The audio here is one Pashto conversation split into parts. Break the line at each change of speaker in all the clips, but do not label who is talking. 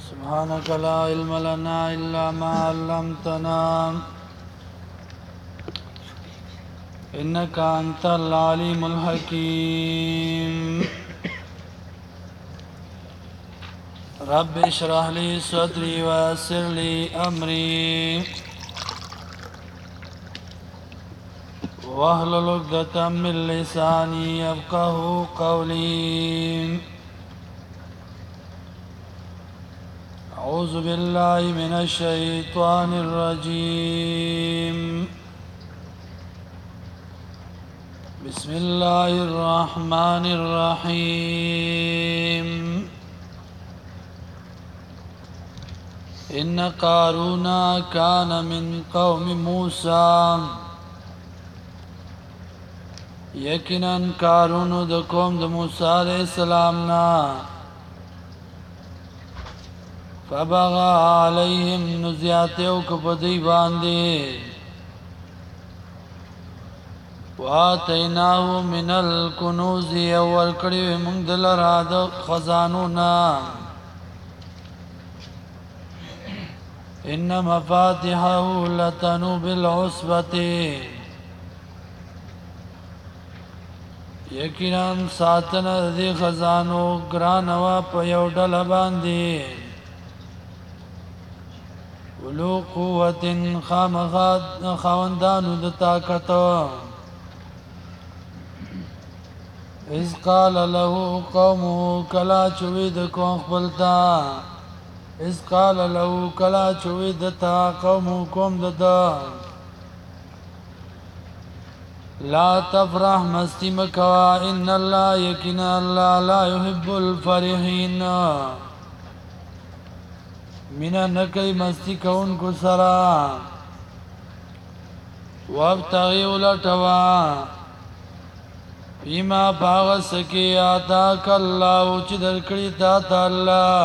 سبحانك لا علم لنا إلا ما علمتنا إنك أنت العليم الحكيم رب اشرح لي صدري ويسر لي أمري واحلل عقدة من لساني يفقه قولي أعوذ بالله من الشيطان الرجيم بسم الله الرحمن الرحيم إن قارون كان من قوم موسى یقینا قارون د قوم د موسی علیہ السلام نا فبغى عليهم نزیاتیو کپدی باندې واتیناه من الکنوز ورکړی موږ دلرا د خزانو نا ان مفاتحه لتنوء بالعصبة یقینا ساتنه د خزانو ګرانوا په یو ډله باندې ولو قوت خامخات خواندانو د طاقت اذ قال له قومه کلا چوید قوم خپلتا اذ قال له کلا چوید تا قومه قوم ددا لا تفرح مستی مکوا ان الله یقینا الله لا يحب الفرحين مینا نکی مستی کون کو سرا وابتغی اولٹوا فیما باغسکی آتاک اللہ چی درکڑی تاتا اللہ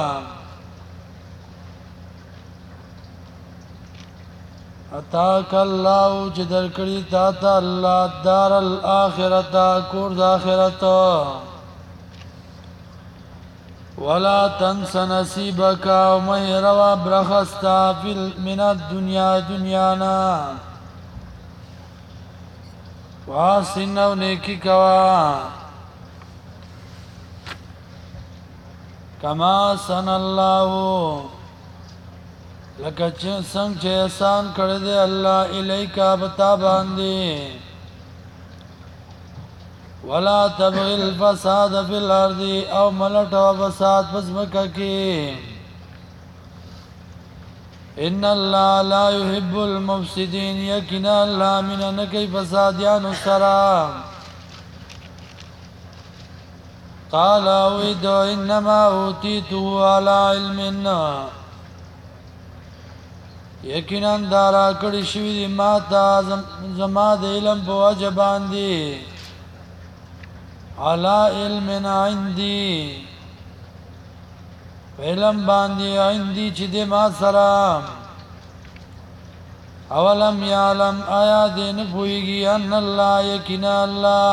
اتاک اللہ چی درکڑی تاتا اللہ دار الاخرتا کورد آخرتا ولا تنس نصیبک ومهروا برخستا من الدنیا دنیانا واسن و نیکی کوا کما سن اللہ لکه څنګه چې احسان کړی دی الله الیکا بتا باندې ولا تبغي الفساد في الارض او ملټو فساد پسمکه کې ان الله لا يحب المفسدين یقینا الله من نکی فسادیان سرا قال ويد انما اوتيته على علم یقینا دارا کړي شوی دی ما تا زما د علم په وجه باندې علا علم عندي علم باندې عندي چې د ما سره اولم یعلم آیا دې نه پوهیږي ان الله یقینا الله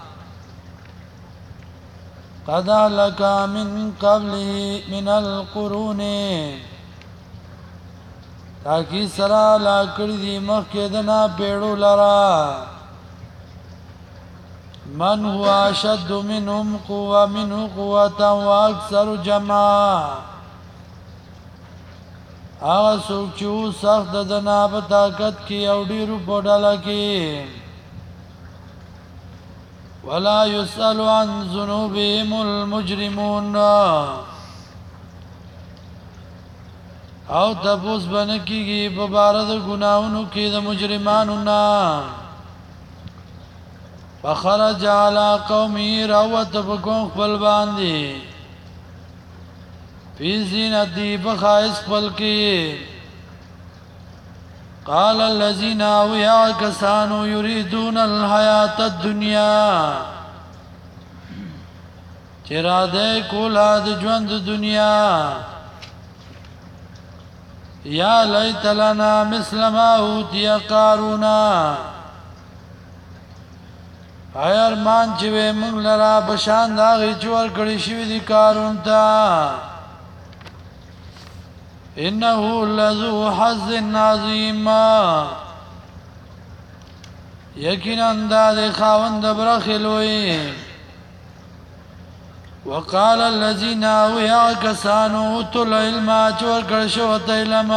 قد لك من قبله من القرون تاکي سره لا کړی دی مخکې دنا پیړو لرا من هو اشد منهم قوه منه قوه واكثر جمعا هغه څوک چې سخت د دنا په طاقت کې او ډیرو په ډله کې ولا يسأل عن ذنوبهم المجرمون او تپوس بن کیږي په بار د ګناونو کې د مجرمانو نه فخرج على قومه روت بكون خپل باندې فی زینتی بخائص خپل کې قال الذين اویا کسانو یریدون الحیات الدنیا چراده کولا د ژوند دنیا یا لیت لنا مثل ما اوتی قارون ارمان چې موږ لرا بشان دا غي چور کړی شوی دی قارون ته إنه لذو حظ عظيم یقینا دا د خاوند برخل وی وقال الذين ويا كسانوا اوتوا العلم چور کرشو علم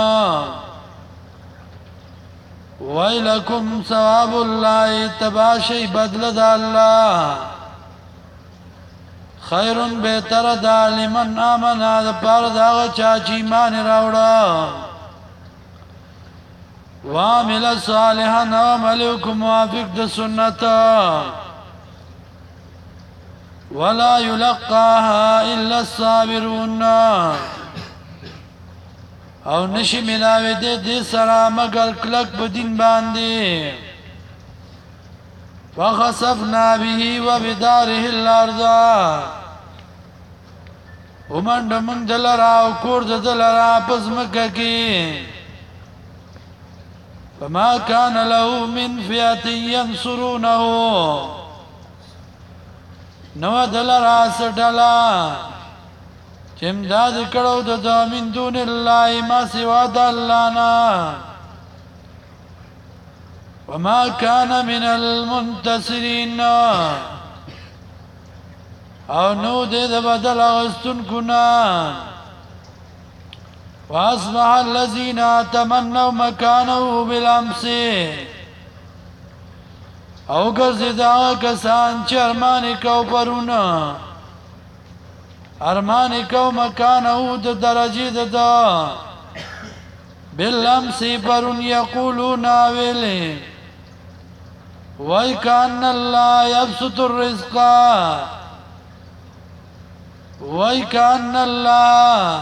ويلكم ثواب الله تباشي بدل د الله خیر بهتر دا لمن آمن دا پر دا چا چې ایمان راوړه وعمل صالحا وعملكم موافق د سنت ولا يلقاها الا الصابرون او نشي ملاوي دې سره مگر کلک په دین باندې فخسفنا به وبداره الارض ومن من دلرا او کور دلرا پزمکه کی فما كان له من فئة ينصرونه نو دلرا سډلا چمداد کړو د من دون الله ما سوا د الله نه وما كان من المنتصرين او نو دې د بدل غستون کنا واصبح الذين تمنوا مكانه بالامس او ګرځیدا کسان چې ارمان کو پرونه ارمان کو مکانه د درجه د بالامس پرون یقولون ویل وَيْكَأَنَّ اللَّهَ يَبْسُطُ الرِّزْقَ وَيْكَأَنَّ اللَّهَ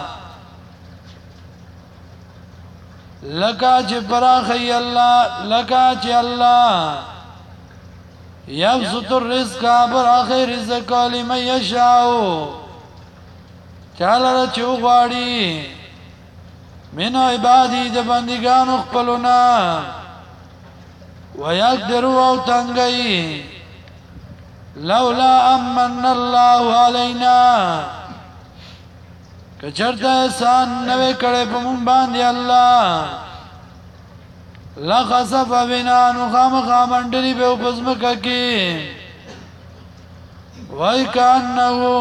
لَكَا چه پراخی اللہ لَكَا چه اللہ يَبْسُطُ الرِّزْقَ پراخی رزق لمن یشاؤ چالا چو غواړي من عبادی د بندگانو خپلونا ويقدر او تنگئی لولا امن الله علينا کچرتا احسان نوے کڑے پا من باندی اللہ لخصف بنا نخام خامندری بے اپزمکا کی وَيْكَأَنَّهُ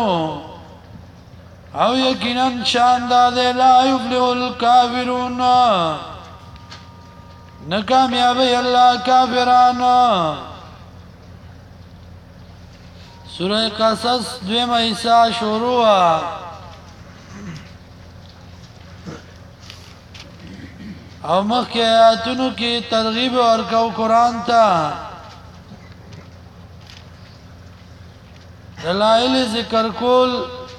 او یقیناً شاندادے لا یفلح الکافرون نکامیابی اللہ کافران سورہ قصص دویم ایسا شروع او مخی آیاتونو کی ترغیب ورکو قرآن تا دلائل ذکر کول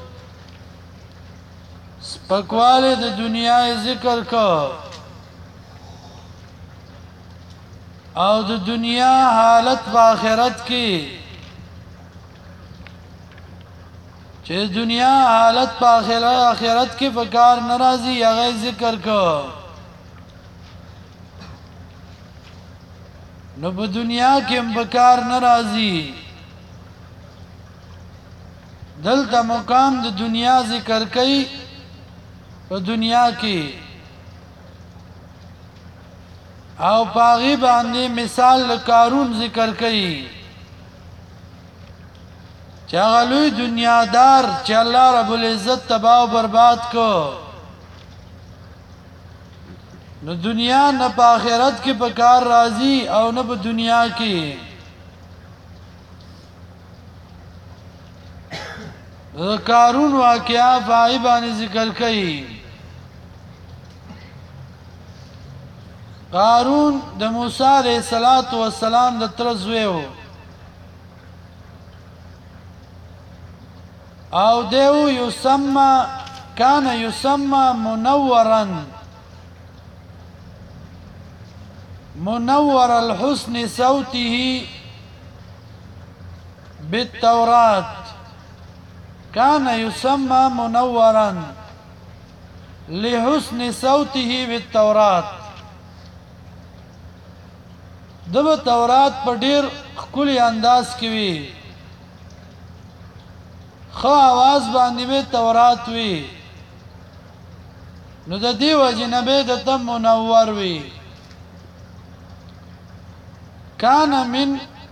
سپکواله د دنیا ذکر کو او د دنیا حالت په آخرت کې چې دنیا حالت په آخرت کې فکر ناراضي هغه ذکر کو نو په دنیا کې هم فکر ناراضي دلته مقام د دنیا ذکر کوي په دنیا کې او پاغي باندې مثال قارون ذکر کړي چې هغه لوی دنیادار چې الله رب العزت تباہ او برباد کو نو دنیا نه په آخرت کې په کار راضي او نه په دنیا کې قارون واقعا پاغي باندې ذکر کړي قارون د موسی علیہ الصلوۃ والسلام د ترزویو او دیو یسمى کان یسمى منور الحسن صوته بالتوراة كان يسمى منورا لحسن صوته بالتوراة دغه تورات په ډیر خولي انداز کې وی خو आवाज باندې به تورات وی نو د دې وجه نه به د تم منور وي کان من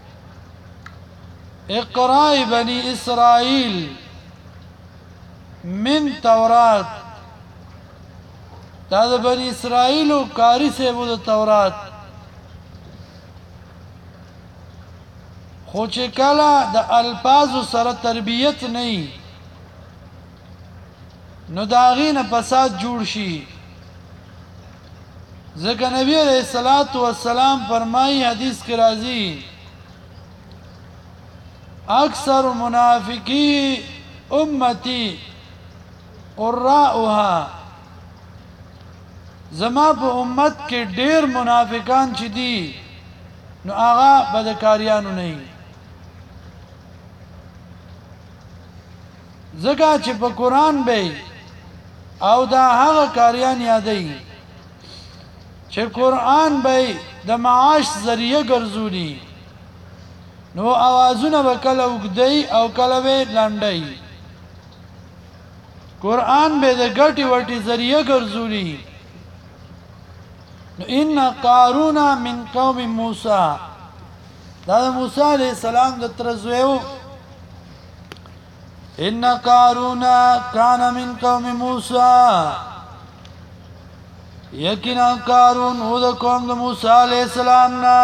اقراء بني اسرائيل من تورات دا د بني اسرائيل کاری سے وو د تورات خو چې کله د الفاظ سره تربیت نه نو داغین فساد جوړ شي ځکه نبی علیہ الصلوۃ والسلام فرمایي حدیث کې راځي اکثر منافقی امتی قراءها زما په امت کې ډېر منافقان چې دي نو هغه بدکاریانو نه ځکه چې په قران به او دا هغه کاریان یادای چې قران به د معاش ذریعہ ګرځولي نو اوازونه وکړه وګدای او کله به لاندای قران به د ګټي وټي ذریعہ ګرځولي نو ان قارون من قوم موسی دا موسی علیہ السلام د ترزویو ان قارون کان من قوم موسی یقینا قارون هو د قوم د موسی علیہ السلام نا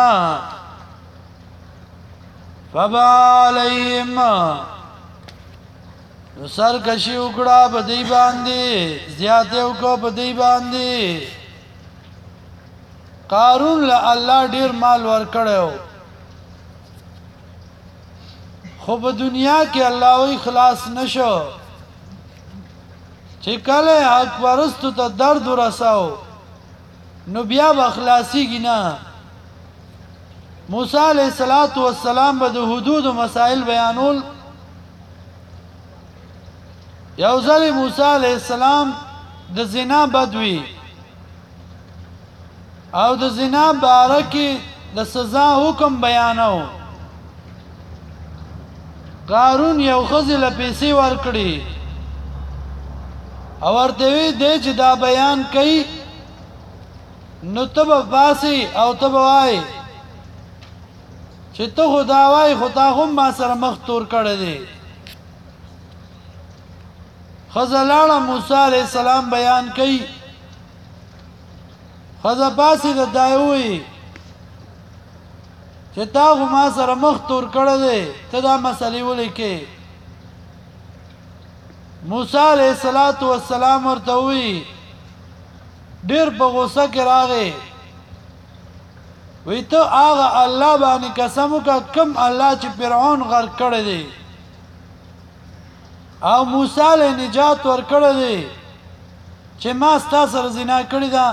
فبعليهم سرکشی وکړه په دی باندې زیاته وکړه په دی باندې قارون له الله ډیر مال ورکړو خو په دنیا کې الله وی خلاص نشو چې کله حق پرستو ته درد ورساو نو بیا به خلاصيږي نه موسی علیہ الصلوۃ والسلام به د حدود مسائل بیانول یو ځل موسی علیہ السلام د زنا بدوی او د زنا بارکی د سزا حکم بیانو قارون یو خزل پیسې ورکړي او ورته وی دی چې دا بیان کوي نو تب باسی او تب وای چې ته خدا وای خدا هم ما سره مخ تور کړی دی خزلاله موسی علیہ السلام بیان کوي خزا باسی د دایوي چې تا ما سره مخ تور کړی دی ته دا مسلې ولیکې موسی علیہ السلام ورته وی ډیر په غوسه کې راغی وی ته هغه الله باندې قسم وکړه کم الله چې فرعون غرق کړی دی او موسی له نجات ورکړی دی چې ما ستا سره زنا کړی ده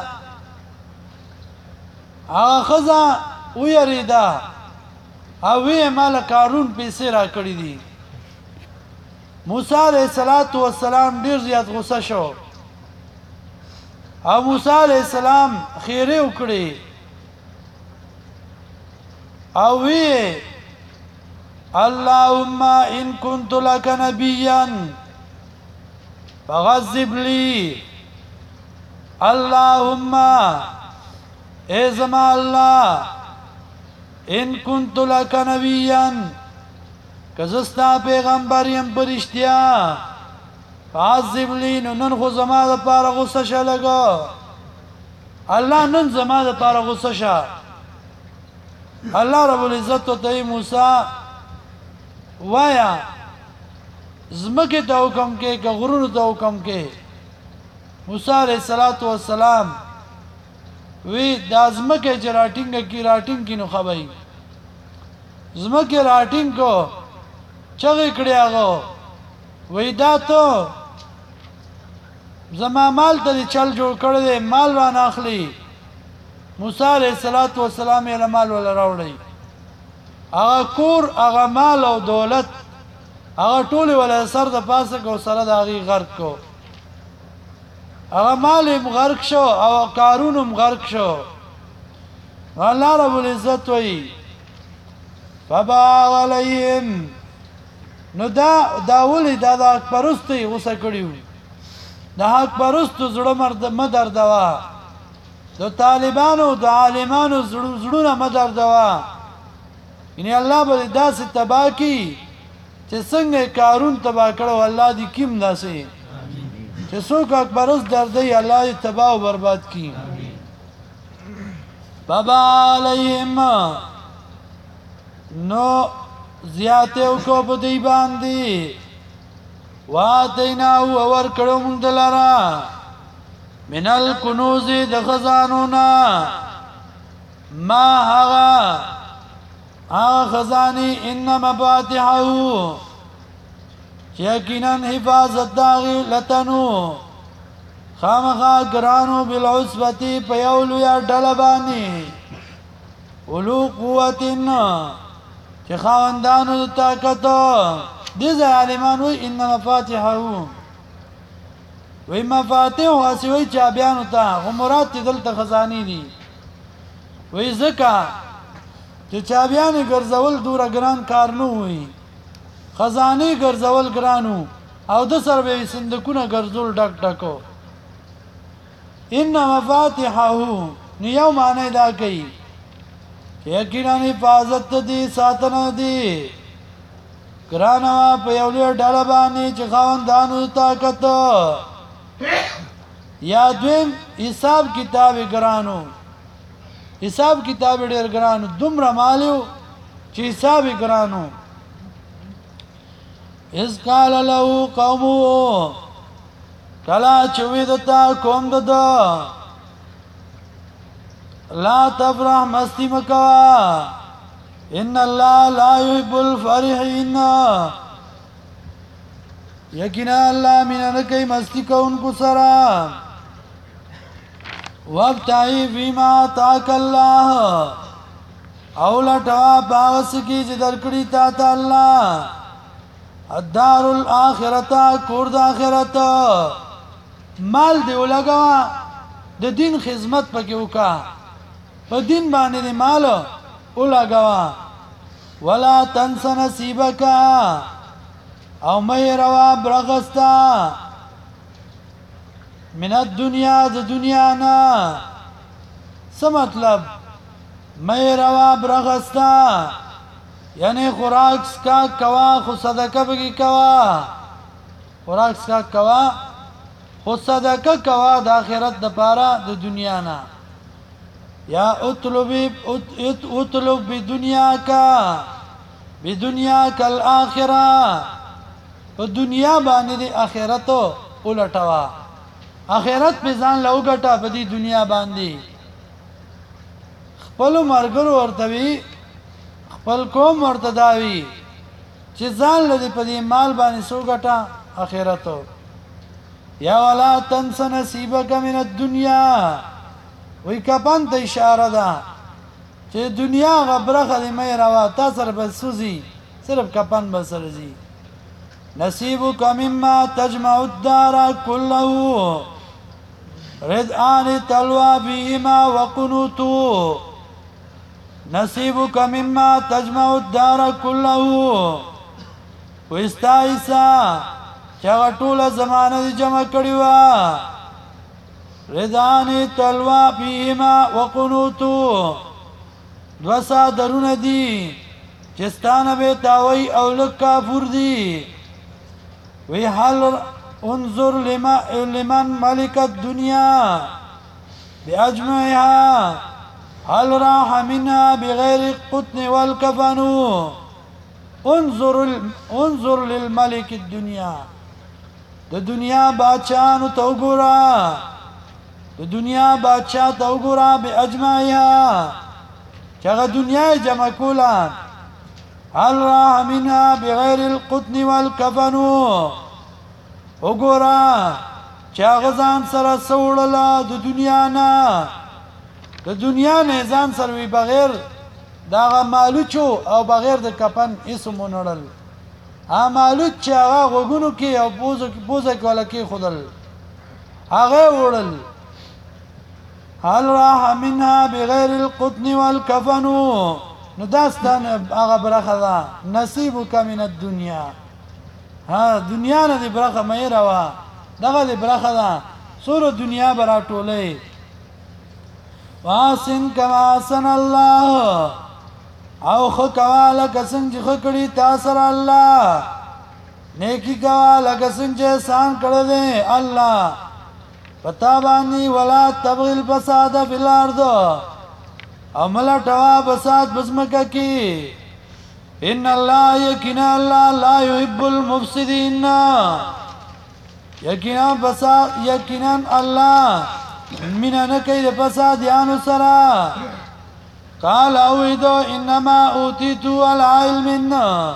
هغه ښځه ویریده او وی مال قارون پیسې را کړی دي موسی علیہ السلام ډیر زیات غوسه شو او موسی علیہ السلام خیره وکړي او وی اللهم ان كنت لك نبيا فغضب لي اللهم اے زما الله ان كنت لك نبيا کزستا پیغمبر یم پرشتیا فعذب لی نن خو زما د پاره غصه شه لګا الله نن زما د پاره غصه شه الله رب العزت ته موسی وایا زمکه ته حکم کې که غرور ته حکم کې موسی علیہ السلام وی د زمکه چې راټینګ کې نو خبري زمکه راټینګ کو چغې کړی هغه وی دا ته زما مال ته چل جوړ کړی دی مال را ناخلی موسی علیہ السلام یې مال ولا راوړی هغه کور هغه مال او دولت هغه ټول ولا سر د پاسه کو سره د هغه غرق کو هغه مال غرق شو او قارون غرق شو الله رب العزت وی فبا علیهم نو دا ولې دا پرستی غوسه کړیو د حق پرستو زړه مدردوا د طالبانو د عالمانو زړونه مدردوا یعنی الله به داسې تبا کی چې څنګه قارون تبا کړو الله دې کیم داسې چې څوک حق پرست دردی الله دې تبا او برباد کی بابا علیهم نو زیاته کو په دی باندې واتینا ور کړو مونږ دلارا منل کنوز د خزانونا ما هغه خزانی ان مفاتحه یقینا حفاظت داغی لتنو خامخا گرانو بالعصبتی پیولو یا ڈلبانی اولو قوتن چه خواندانو طاقتو دیز عالمان وی ان مفاتحه وی مفاتح واسی وی چابیانو تا غمرات تی دلتا خزانی دی وی زکا چه چابیانی گرزول دورا گران کارنو وی خزانی گرزول گرانو او د سر به صندوقونه ګرځول ډک ډکو ان مفاتحه نو یو معنی دا کوي یقینا حفاظت دي ساتنه دي ګرانه په یو لوی ډله باندې چې خاوندانو طاقت یا دویم حساب کتاب ګرانو حساب کتاب ډېر ګرانو دومره مالیو چې حساب ګرانو اس قال له قومو کلا چوي دتا قوم ددا لا تفرح مستی مکوا ان الله لا يحب الفرحين یقینا الله مینه کوي مستی کوونکو سره وابتعي فيما آتاك الله او لټوا باوس کی چې درکړی تا ته الله الدار الاخرته کور د اخرت مال دی ولګوا د دین خدمت پکې وکا په دین باندې مال ولګوا ولا تنس نصیبک او مې روا برغستا من الدنيا د دنیا نه څه مطلب مې روا برغستا یعنی خوراک سکا کوا خو صدقه بگی کوا خوراک سکا کوا خو صدقه کوا د آخرت د پاره د دنیا نه یا اطلب بدنیا کا الاخره په دنیا باندې د آخرت ولټوا آخرت په ځان لوګټه په دې دنیا باندې خپل مرګرو ورتوي خپل کوم ورتداوي چې ځان لدی په دې مال باندې سوګټه آخرت یا ولا تنس نصیبک من الدنيا وی کپن ته اشاره ده چې دنیا غبرخه دې مې روا تاسو بس سوزي صرف کپن بسر زی نصیبک مما تجمع الدار كله ردآن تلوى فيهما وقنوتو نصیبک مما تجمع الدار كله وستایسا چاگه طول زمانه دی جمع کڑیوا ردان تلوا فیهما وقنوتو دوسا درون دی چستان بیتاوی اولک کافور دی وی حل انظر لمن ملک الدنیا باجمعها هل راح منها بغير القطن والكفن انظر للملك الدنيا د دنیا بادشاہانو ته وګوره د دنیا بادشاہ ته وګوره باجمعها چې هغه دنیا جمع کوله هل راح منها بغير القطن والكفن وګوره چې هغه ځان سره سوړله د دنیا نه د دنیا نه ځان سره وی بغیر دا مالوچو او بغیر د کفن اسم ونړل مالوچ چې هغه غوګونو کې او بوزه کې ولا کې خودل هغه وړل هل راح منها بغیر القطن والكفن نو داستان هغه برخه ده نصیبک من الدنيا ها دنیا نه دی برخه مې روا دغه دې برخه ده سوره دنیا به راټولئ واحسن کما احسن الله او ښه کوه لکه څنګه چې ښه کړي تا سره الله نیکی کوه لکه څنګه چې احسان کړی دی الله پتا باندې ولا تبغي الفساد فی الارض او ملټوا فساد بزمکه کې ان الله یقینا الله لا يحب المفسدين یقینا الله مینا نه کوي د فسادیانو سره قال اویدو انما اوتیتو على علم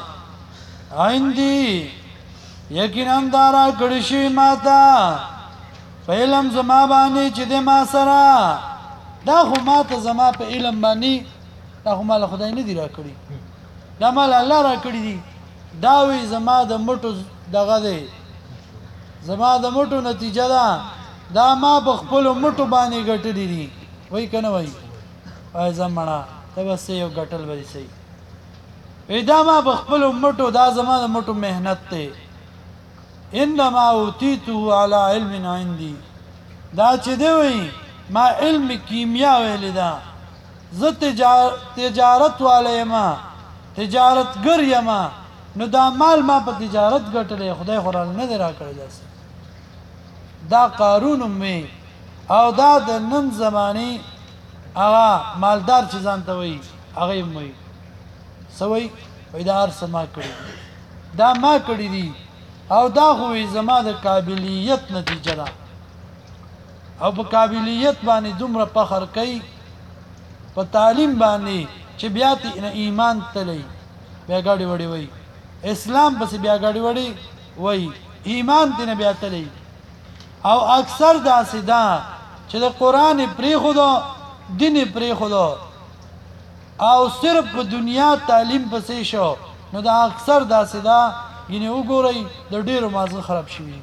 عندي یقینا دارا کړی شي ماته په علم زما باندې چې د ما سره دا خو ماته زما په علم باندې دا خو مال خدای نه دی را کړی دا مال الله را کړی دی دا وی زما د مټو دغه دی زما د مټو نتیجه ده دا ما په خپل مټو باندې ګټلې دي وای کنه وای وای زمانہ ته بس یو ګټل وای سي پیدا ما په خپل مټو دا زما د مټو مهنت ته انما اوتیتو علی علم عندي دا چې دی وای ما علم کیمیا ویل دا زه تجارت والے ما تجارتګر یم نو دا مال ما په تجارت ګټلې خدای خورال نه دی را کړی دا قارون می او دا د نن زمانی هغه مالدار چې ځان ته وای هغه می سوي پیدار سما کړی دا ما کړی دي او دا خو زما د قابلیت نتیجه ده او په قابلیت باندې دومره فخر کوي په تعلیم باندې چې بیا ته ایمان تللی بیا غاډي وړي وای اسلام پس بیا غاډي وړي وای ایمان دې نه بیا تللی او اکثر دا سیدا چې د قران پری خدا دین پری خدا او صرف په دنیا تعلیم پسې شو نو دا اکثر دا سیدا ینه وګورئ د ډیرو مازغه خراب شوی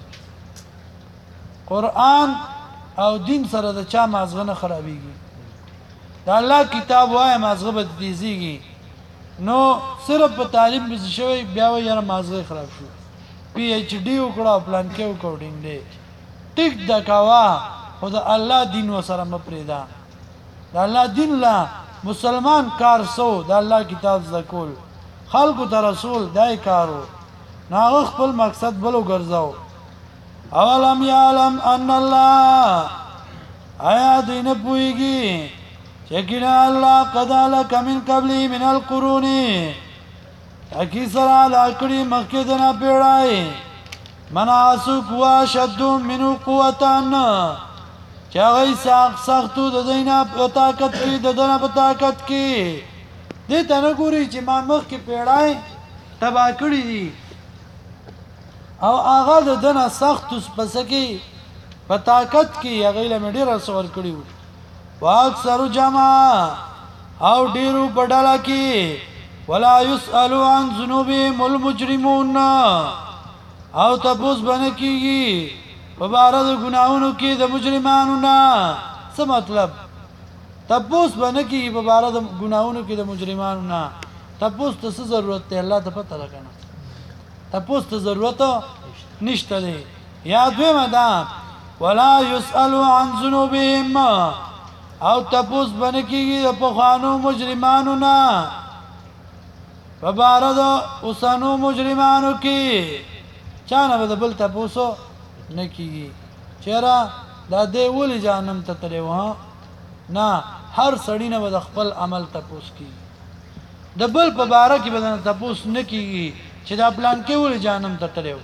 قران او دین سره د چا مازغه نه خرابېږي دا الله کتاب وای مازغه به تیزیږي نو صرف په تعلیم پسې شوی بیا یې مازغه خراب شو پی ایچ ډی وکړه پلان کې وکړینګ دی ټیک دا کوا خدا الله دین وسره مپریدا دا الله دین لا مسلمان کار سو دا الله کتاب ذکول خلق ته رسول دای کارو ناغه خپل مقصد بلو ګرځاو اولم یعلم ان الله آیا دین پویږي چې کله الله قداله کمن قبلی من القرون اکی سره لاکړي مکه دنا پیړای مناسو قوا شدو منو قوتان چاغی سختو د دینا په طاقت کې د دنا په طاقت کې دې تنه ګوري چې ما مخ کې پیړای تبا کړی دي او هغه د دنا سخت پس کې په طاقت کې هغه له ډیر سور کړیو واکثر جما او ډیرو پډالا کې ولا يسالو عن ذنوبهم المجرمون او تپوس بنه کیږي په بار د ګناونو کې د مجرمانو نه څه مطلب تپوس بنه کیږي په بار د ګناونو کې د مجرمانو نه تپوس ته څه ضرورت دی الله ته پته لګنه تپوس ته ضرورت نشته دی یاد وې مدا ولا يسالو عن ذنوبهم او تپوس بنه کیږي په خوانو مجرمانو نه په بار د اوسانو مجرمانو کې چانه به بل تاسو نه کیږي چیرې دا دې ولې جانم ته تلې وها نه هر سړی نه به خپل عمل تاسو کیږي د بل په باره کې بدن تاسو نه کیږي چې دا پلان کې ولې جانم ته تلې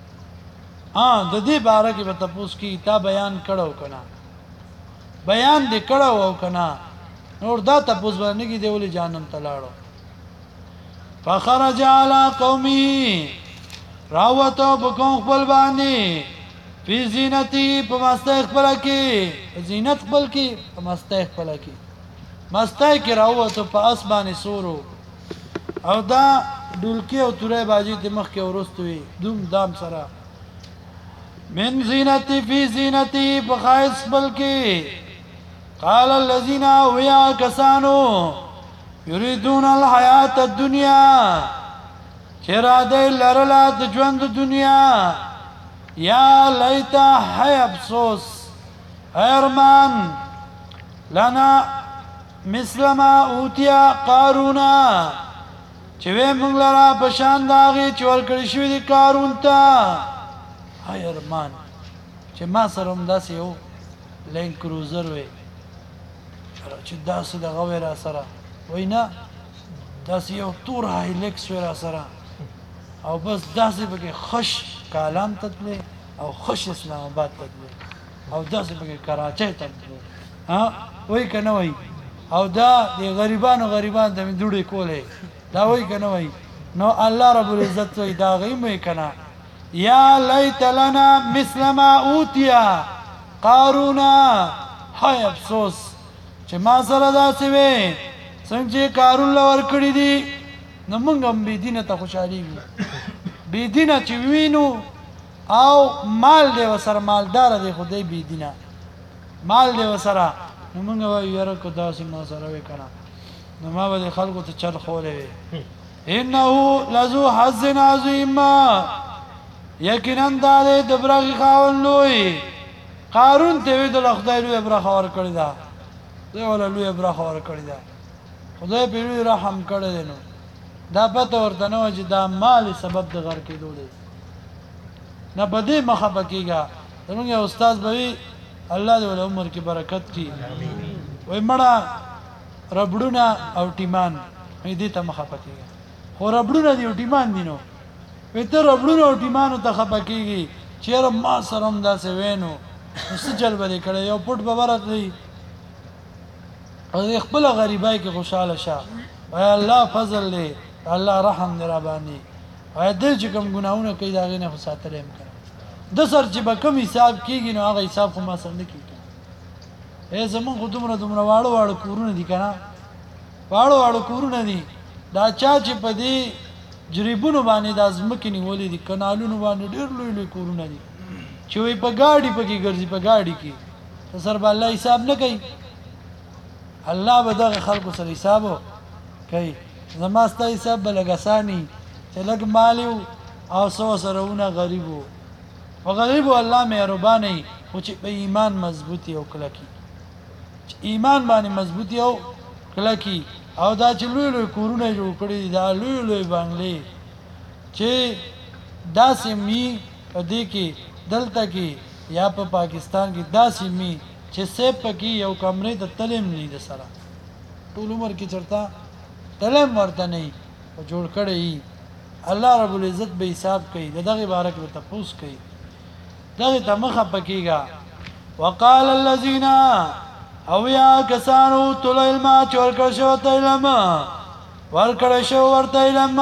د دې باره کې به تاسو کې تا بیان کړو کنه بیان دې کړو او کنه نور دا تاسو باندې کې دې ولې جانم ته لاړو فخرج على قومه راوتو بکون خپل باندې فی زینتی په مستای خپل کې زینت خپل کې په مستای خپل کې مستای کې راوتو په اسمانه سورو او دا ډولکی او تورې باجی د مخ کې ورستوي دوم دام سره من زینتی فی زینتی په خایس خپل کې قال الذين ويا كسانو يريدون الحياة الدنيا چرا دې لرلا د ژوند دنیا یا لیتا ہے افسوس ارمان لنا مثل ما اوتیا قارونا چې وې موږ لرا پشان داغي چې ورکړی شوی دی قارون ته هاي ارمان چې ما سره هم داسې یو لینک کروزر وی چې داسې دغه وی را سره وای نه داسې یو تور هایلکس وی را سره او بس داسې پکې خوش کالام ته تللی او خوش اسلام آباد ته تللی او داسې پکې کراچۍ ته تللی ها وای که نه وای او دا د غریبانو ته مې دوړې کولې دا وای که نه وای نو الله رب العزت وای دا هغوی مې که نه یا لیت لنا مثل ما اوتیا قارونا های افسوس چې ما سره داسې وې څنګه چې قارون له ورکړي دي نو موږ هم بېدینه ته خوشحالېږو بېدینه چې وینو او مال دی ورسره مالداره دی خو دی بېدینه مال دی ورسره نو موږ وایو یاره که داسې ما سره وې که نه نو ما به د خلکو ته چل خولی وې انه لذو حظ عظیم یقینا دا دی د برخې خاوند لوی قارون ته ویدله خدای لویه برخه ورکړې ده خدای وله لویه برخه ورکړې ده خدای پرې لوی رحم کړی دی نو دا پته ورته نه وه چې دا مال سبب د غر کېدو دی نه په دې مه خفه کېږه زموږ یو استاد به وي الله دې ول عمر کې برکت کړي وای مړه ربړونه او ټیمان دې ته مه خفه کېږه خو ربړونه دي او ټیمان دي نو وای ته ربړونه او ټیمانو ته خفه کېږي چې یاره ما سره هم داسې وی نو څه چل به دې کړی یو پټ به ورغلی او د خپله غریبۍ کې خوشحاله شه وای الله فضل دی الله رحم دی را باندې وای دی چې کوم ګناهونه کوي د هغې نه خو ساتلی یم که د سر چې به کوم حساب کېږي نو هغه حساب خو ما سره نه کېږي زمونږ خو دومره واړه کورونه دي که نه واړه کورونه دي دا چا چې په دې جریبونو باندې دا ځمکې نیولې دي کنالونو باندې ډېر لوی کورونه دي چې وایي په ګاډي پکې ګرځي په ګاډي کې د سر به الله حساب نه کوي الله به دغه خلکو سره حساب کوي زما ستا حساب به لږ اساني چې لږ مال او څه سره ونه غریب و په غریبو الله مهربانه خو چې په ایمان مضبوطي او کلکي چې ایمان باندې مضبوطي او کلکي او دا چې لوی کورونه جوړ کړي دي دا لوی بنګلې چې داسې می په دې کې دلته کې یا په پاکستان کې داسې می چې سیب پکې یو کمرې ته تلم نه د سره ټول عمر کې چرته تلم ورته نه او جوړ کړی الله رب العزت به حساب کوي دغه بارک به تپوس کوي دغه ته مخه پکېږي وقال الذين او یا کسانو تل علم چورکړ شو ته علم ورکړ شو ورته علم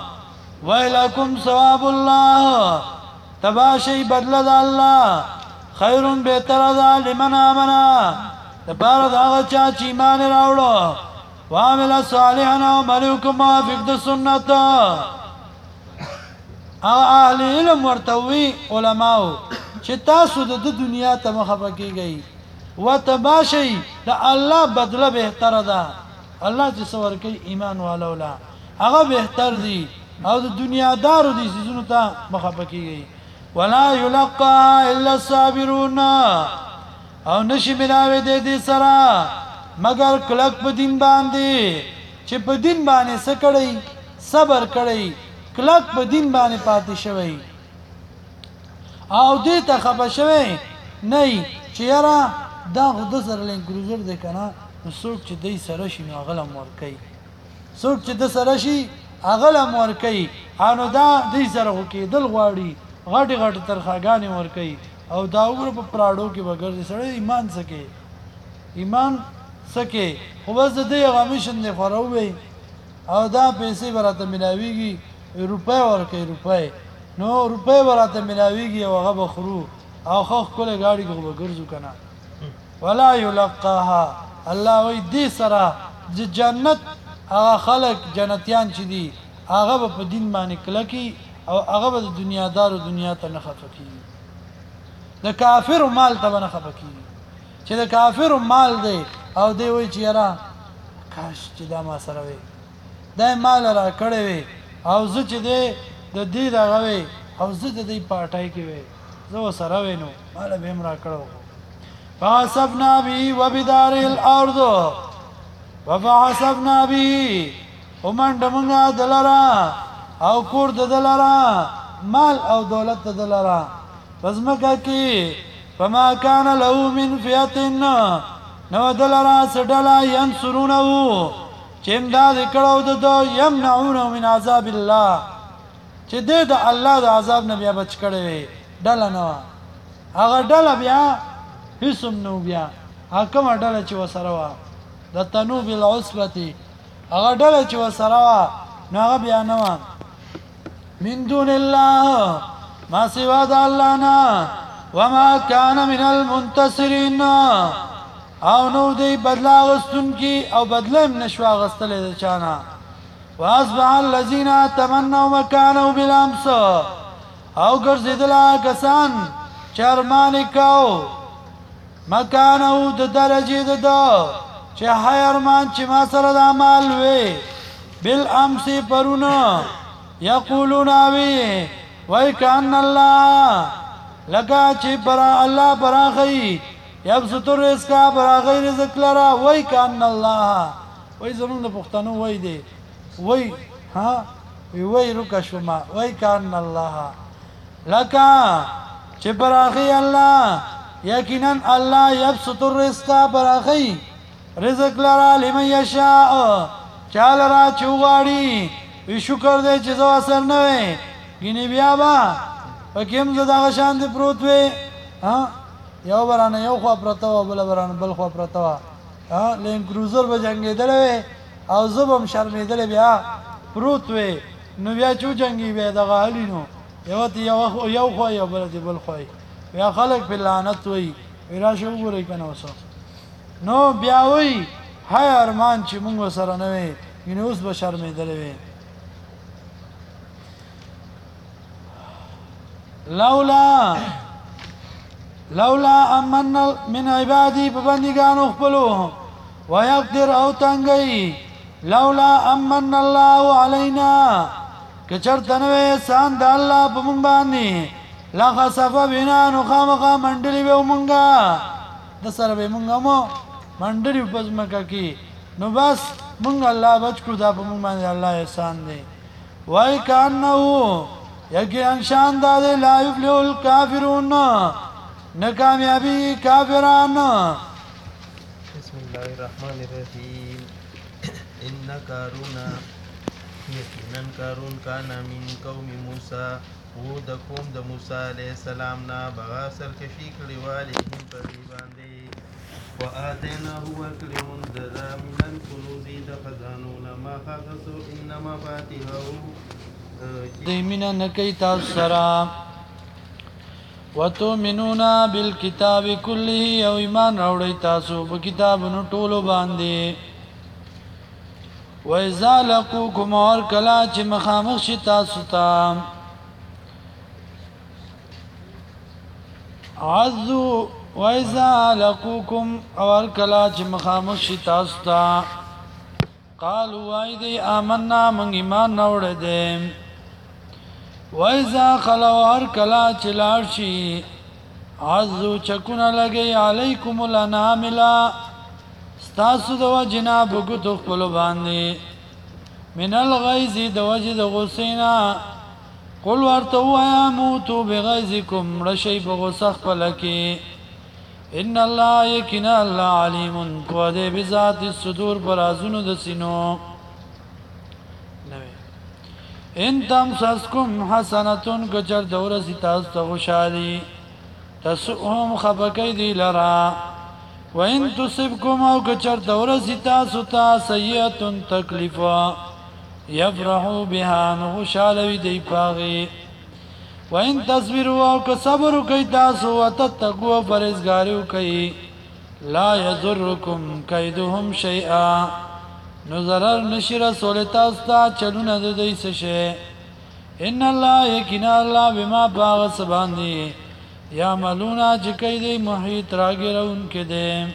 ویلکم ثواب الله تباشی بدل د الله خیر بهتر ده لمن امنا د بار دا چا چې ایمان راوړو وعمل صالحا وملكم موافق د سنت اهل علم ورتوي علماء چې تاسو د دنیا ته مخه کېږئ وتباشي د الله بدله بهتر ده الله چې څور کوي ایمان والولا هغه بهتر دي او د دنیا دارو دي سيزونو ته مخه کېږئ ولا يلقى الا الصابرون او نشي ملاوي دې سره مگر کلک په دین باندې چې په دین باندې څه کړی صبر کړی کلک په دین باندې پاتې شوی او دې ته خبر شوی نه چې یاره دا خود سره لین کروزر دی کنه نو څوک چې دې سره شي نو غلم ور کوي څوک چې د سره شي غلم ور کوي انو دا دې سره وکي دل غواړي غټي ترخاګانې ور کوي او دا وګړو په پراډو کې وګرځي سره ایمان سکے ایمان سکے خو بس دې غمیشن نه خوروي او دا پیسې براته ملاويږي روپے ورکې روپے نو روپے براته ملاويږي او هغه بخرو او خو کله گاڑی کو وګرځو کنه ولا يلقاها الله وي دې سره جنت هغه خلق جنتیان چې دي هغه په دین باندې کلکی او هغه د دنیا دارو دنیا ته نه خفقي د کافر مال ته نه خفقي چې د کافر مال دی او دی وای چې یاره کاش چې دا ما سره وي دا مال را کړی وي او زه چې دی د دې دغه وي او زه د دې پاټای کې وي زه سره وینو مال به امرا کړو فحسبنا به وبدار الارض وفحسبنا به ومن دمغا دلرا او کور د دلرا مال او دولت د دلرا پزمکه کی فما كان له من فئه نو دلرا سډلا ينصرونه چمداد کړو د يمنعونه من عذاب الله چې د الله د عذاب نه بیا بچ کړي ډله نه هغه ډله بیا هیڅم نو بیا حکم ډله چې وسره وا د تنوب العصبه هغه ډله چې وسره وا نو هغه بیا نه من دون الله ما سوا د الله نه وما كان من المنتصرين او نو دی بدلا غستون کی او بدلم نشوا غستل د چانا واصبح الذين تمنوا مكانه بالامس او ګرځیدلا کسان چرمان کو مکانه د درجه د چې هرمان چې ما سره د اعمال وي بالامس پرونه یقولون وی وای کان الله لکه چې پر الله براغي یبسط الرزق براغي رزق لرا وای کان الله وای زمون د پښتنو وای دی وای ها وای رکا شما وای کان الله لکه چې براغي الله یقینا الله یبسط الرزق براغي رزق لرا لمن یشاء چاله را چوغاړي وی شکر دې چې زو اثر نه وي ګینه بیا با پکېم زدا شان دې پروت وي ها یو برانه یو خو پرتاو بل برانه بل خو پرتاو ها لین کروزر به جنگیدل وي او زبم شرمېدل بیا پروت وي نو بیا چو جنگي به دغه حالینو یو خو یو بل دې بل خو بیا خلک په لعنت وي ورا شو ګورې کنه وسو نو بیا وي هاي ارمان چې موږ سره نه وي ینه اوس به شرمېدل وي لولا امن من عبادي ببندگانو خپلو ويقدر او تنگي لولا امن الله علينا کچرتنوي احسان د الله په مونږ باندې لا خسف بنا نو خامخا منډلي به مونږه د سره به مونږه مو منډلي په ځمکه کې نو بس مونږ الله بچ کړو دا په مونږ باندې الله احسان دی وای کانو یقینا شان داده لا یفلح الکافرون ناکامیابی کافران
بسم الله الرحمن الرحیم ان قارون کان من قوم موسی او د قوم د موسی علیہ السلام نه بغا سرکشي کړي والي په باندې وآتيناه وكلهم ذرا من الكنوز دخزانون ما خذسوا انما فاتحه
دیمینا نکی تاسو سرا وتؤمنون بالکتاب کله او ایمان راوړی تاسو په کتابونو ټولو باندې وإذا لقوكم اور کلا چې مخامخ شي تاسو ته عذو وإذا لقوكم اور کلا چې مخامخ شي تاسو ته قالوا ايدي آمنا من ایمان راوړی دي وَإِذَا خَلَوْا هَرْ كَلَا چلار شي عَزُّ چکونا لگئی علیکم الاناملا ستاسو دو جناب گتو خپلو باندی من الغیز دو جد غسینا قل ورطو یا موتو بغیزکم رشی بغسخ پلکی ان اللہ یکنا اللہ علیم قوادے بذات الصدور برازونو دسینو ان تمسسکم حسنتون کچر دورسی تاسو ته خوشالي تسؤهم خفقی دی لرا و ان تصبکم او کچر دورسی تاسو ته سیئتون تکلیفا یفرحو بها نخوشالوی دی پاغی و ان تصبروا او کصبرو کئی تاسو و تتقو فرزگاریو کئی لا یضرکم کیدهم شیئا نو ضرر نشی رسول تاستا چلونه د دوی سشه ان الله یقینا الله بما باغ سباندی یعملونا چکی دی محیط راگرون که دی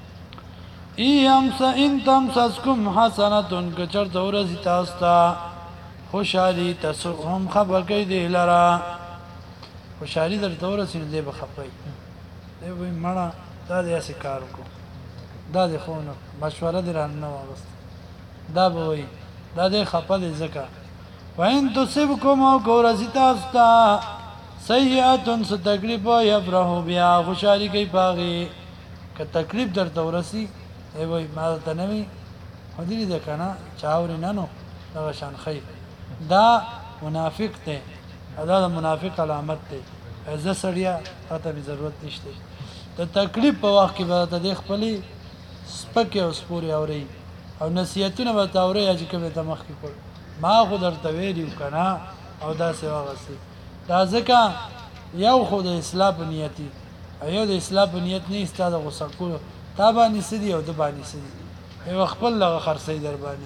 ان تمسسکم حسنتون کچر تورسی تاستا خوشحالی تسوهم خبر کئی دی لرا خوشحالي درته ورسېږي دی به خفه وي دی به وایي مړه دا دې هسې کار وکړو دا دې خو نه مشوره دې رانه نه واغسته دا به وایي دا دې خفه دی ځکه وإن تصبكم او که ورسي تاسو ته سیئة څه تکلیف یفرحوا بها خوشحالي کوي په هغې که تکلیف درته ورسي دی به وایي ما درته نه وي خو دې لیده که نه چا اوري نه نو دغه شان ښیي دا منافق دی دا د منافق علامت دی زه سړیا تا ته مې ضرورت نشته د تکلیف په وخت کې به درته دې خپلې سپکې او سپورې اورئ او نصیحتونه به ورته اورئ چې کوم یې ته مخکې کړ ما خو درته ویلي که نه او داسې واغستې دا ځکه یو خو د اصلاح په نیت وي او یو د اصلاح په نیت نه وي ستا د غوسه کولو تا باندې څه دي او ده باندې څه دي یو خپل دغه خرڅوي در باندې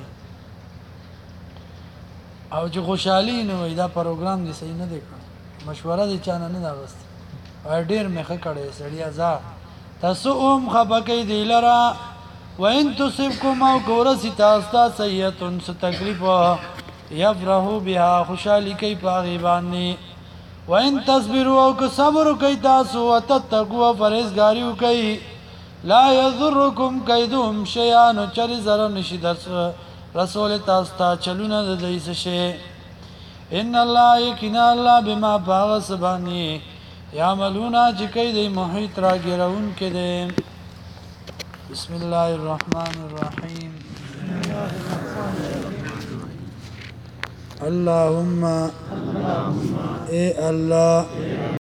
او چې خوشحالي نه وي دا پروګرام دې صحیح نه دی کړی مشوره دې چا نه ده اخیستې وایي ډېر مې ښه کړی سړیه ځه تاسو هم خفه کوئ دې لره وإن تصبكم او که ورسي تاسو ته سیئة څه تکلیف یفرحوا بها خوشحالي کوي په هغې باندې وإن تصبروا او که صبر وکئ تاسو وتتقوا پرهیزګاري وکئ لا یضرکم کیدهم شیئا نو چرې ضرر نشي در رسول تاسو ته چلونه د دوی څه شی ان الله یقینا الله بما په هغه څه باندې یعملونه چې کوي دی محیط راګیرونکی دی بسم الله الرحمن الرحیم اللهم اے اللہ